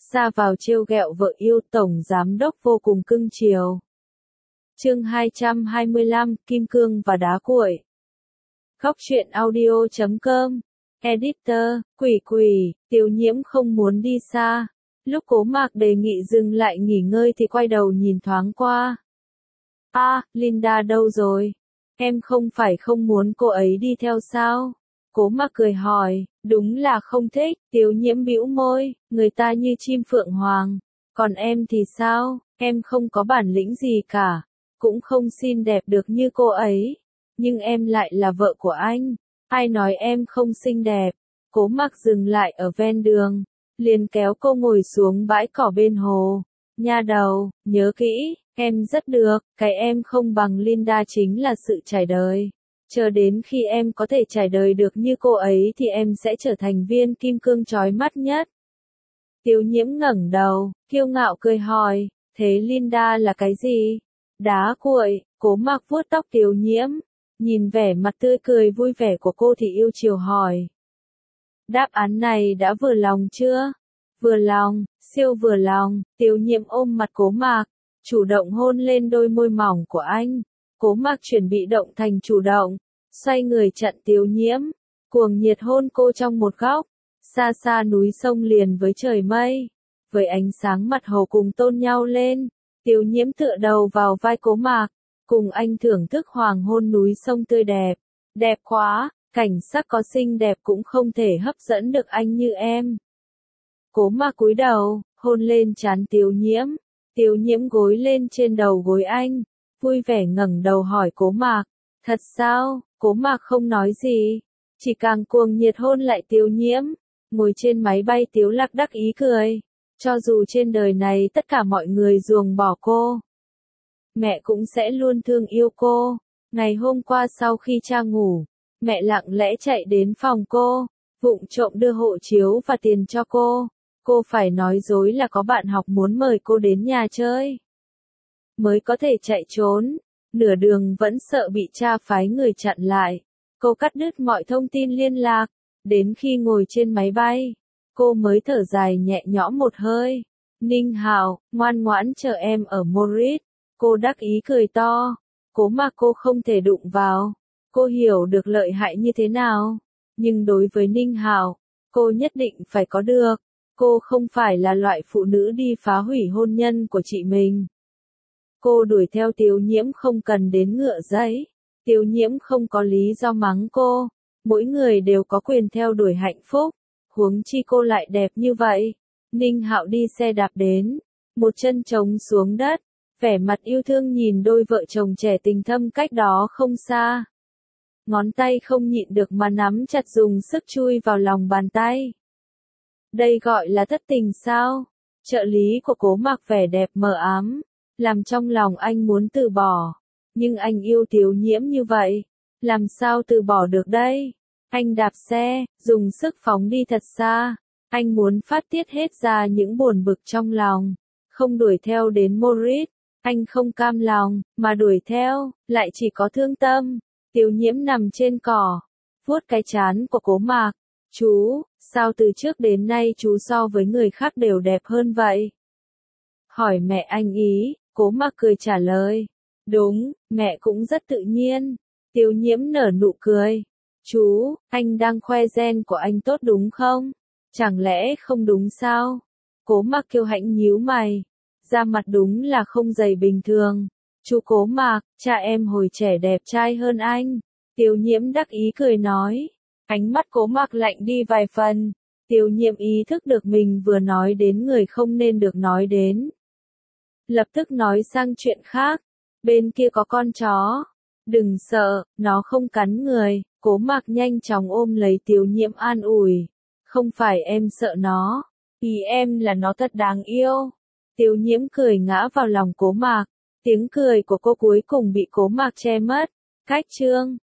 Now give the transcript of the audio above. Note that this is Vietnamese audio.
ra vào trêu ghẹo vợ yêu, tổng giám đốc vô cùng cưng chiều. Chương 225, Kim Cương và đá cuội. Góc truyện audio.com. Editor, Quỷ, Tiêu Nhiễm không muốn đi xa. Lúc Cố Mạc đề nghị dừng lại nghỉ ngơi thì quay đầu nhìn thoáng qua. Linda đâu rồi? Em không phải không muốn cô ấy đi theo sao? Cố Mạc cười hỏi, đúng là không thích. Tiêu Nhiễm bĩu môi, người ta như chim phượng hoàng. Còn em thì sao? Em không có bản lĩnh gì cả. Cũng không xinh đẹp được như cô ấy. Nhưng em lại là vợ của anh. Ai nói em không xinh đẹp? Cố Mạc dừng lại ở ven đường, liền kéo cô ngồi xuống bãi cỏ bên hồ. Nha đầu, nhớ kỹ, em rất được, cái em không bằng Linda chính là sự trải đời. Chờ đến khi em có thể trải đời được như cô ấy thì em sẽ trở thành viên kim cương chói mắt nhất. Tiêu Nhiễm ngẩng đầu, kiêu ngạo cười hỏi, thế Linda là cái gì? Đá cuội. Cố Mạc vuốt tóc Tiêu Nhiễm, nhìn vẻ mặt tươi cười vui vẻ của cô thì yêu chiều hỏi. Đáp án này đã vừa lòng chưa? Vừa lòng, siêu vừa lòng. Tiêu Nhiễm ôm mặt Cố Mạc, chủ động hôn lên đôi môi mỏng của anh. Cố Mạc chuyển bị động thành chủ động, xoay người chặn Tiêu Nhiễm, cuồng nhiệt hôn cô trong một góc. Xa xa núi sông liền với trời mây, với ánh sáng mặt hồ cùng tôn nhau lên. Tiêu Nhiễm tựa đầu vào vai Cố Mạc, cùng anh thưởng thức hoàng hôn núi sông tươi đẹp. Đẹp quá, cảnh sắc có xinh đẹp cũng không thể hấp dẫn được anh như em. Cố Mạc cúi đầu, hôn lên trán Tiêu Nhiễm. Tiêu Nhiễm gối lên trên đầu gối anh, vui vẻ ngẩng đầu hỏi Cố Mạc, thật sao? Cố Mạc không nói gì, chỉ càng cuồng nhiệt hôn lại Tiêu Nhiễm. Ngồi trên máy bay Tiếu Lạc đắc ý cười, cho dù trên đời này tất cả mọi người ruồng bỏ cô, mẹ cũng sẽ luôn thương yêu cô. Ngày hôm qua sau khi cha ngủ, mẹ lặng lẽ chạy đến phòng cô, vụng trộm đưa hộ chiếu và tiền cho cô. Cô phải nói dối là có bạn học muốn mời cô đến nhà chơi, mới có thể chạy trốn. Nửa đường vẫn sợ bị cha phái người chặn lại, cô cắt đứt mọi thông tin liên lạc. Đến khi ngồi trên máy bay, cô mới thở dài nhẹ nhõm một hơi. Ninh Hạo, ngoan ngoãn chờ em ở Madrid. Cô đắc ý cười to. Cố Mạc cô không thể đụng vào. Cô hiểu được lợi hại như thế nào. Nhưng đối với Ninh Hạo, cô nhất định phải có được. Cô không phải là loại phụ nữ đi phá hủy hôn nhân của chị mình. Cô đuổi theo Tiêu Nhiễm không cần đến ngựa giấy. Tiêu Nhiễm không có lý do mắng cô. Mỗi người đều có quyền theo đuổi hạnh phúc. Huống chi cô lại đẹp như vậy. Ninh Hạo đi xe đạp đến, một chân trống xuống đất, vẻ mặt yêu thương nhìn đôi vợ chồng trẻ tình thâm cách đó không xa. Ngón tay không nhịn được mà nắm chặt dùng sức chui vào lòng bàn tay. Đây gọi là thất tình sao? Trợ lý của Cố Mạc vẻ đẹp mờ ám, làm trong lòng anh muốn từ bỏ. Nhưng anh yêu Tiêu Nhiễm như vậy, làm sao từ bỏ được đây? Anh đạp xe, dùng sức phóng đi thật xa. Anh muốn phát tiết hết ra những buồn bực trong lòng. Không đuổi theo đến Madrid, anh không cam lòng, mà đuổi theo, lại chỉ có thương tâm. Tiêu Nhiễm nằm trên cỏ, vuốt cái trán của Cố Mạc. Chú, sao từ trước đến nay chú so với người khác đều đẹp hơn vậy? Hỏi mẹ anh ý. Cố Mạc cười trả lời. Đúng, mẹ cũng rất tự nhiên. Tiêu Nhiễm nở nụ cười. Chú, anh đang khoe gen của anh tốt đúng không? Chẳng lẽ không đúng sao? Cố Mạc kiêu hãnh nhíu mày. Da mặt đúng là không dày bình thường. Chú Cố Mạc, cha em hồi trẻ đẹp trai hơn anh. Tiêu Nhiễm đắc ý cười nói. Ánh mắt Cố Mạc lạnh đi vài phần. Tiêu Nhiễm ý thức được mình vừa nói đến người không nên được nói đến. Lập tức nói sang chuyện khác. Bên kia có con chó. Đừng sợ, nó không cắn người. Cố Mạc nhanh chóng ôm lấy Tiêu Nhiễm an ủi. Không phải em sợ nó. Ý em là nó thật đáng yêu. Tiêu Nhiễm cười ngã vào lòng Cố Mạc. Tiếng cười của cô cuối cùng bị Cố Mạc che mất. Cách chương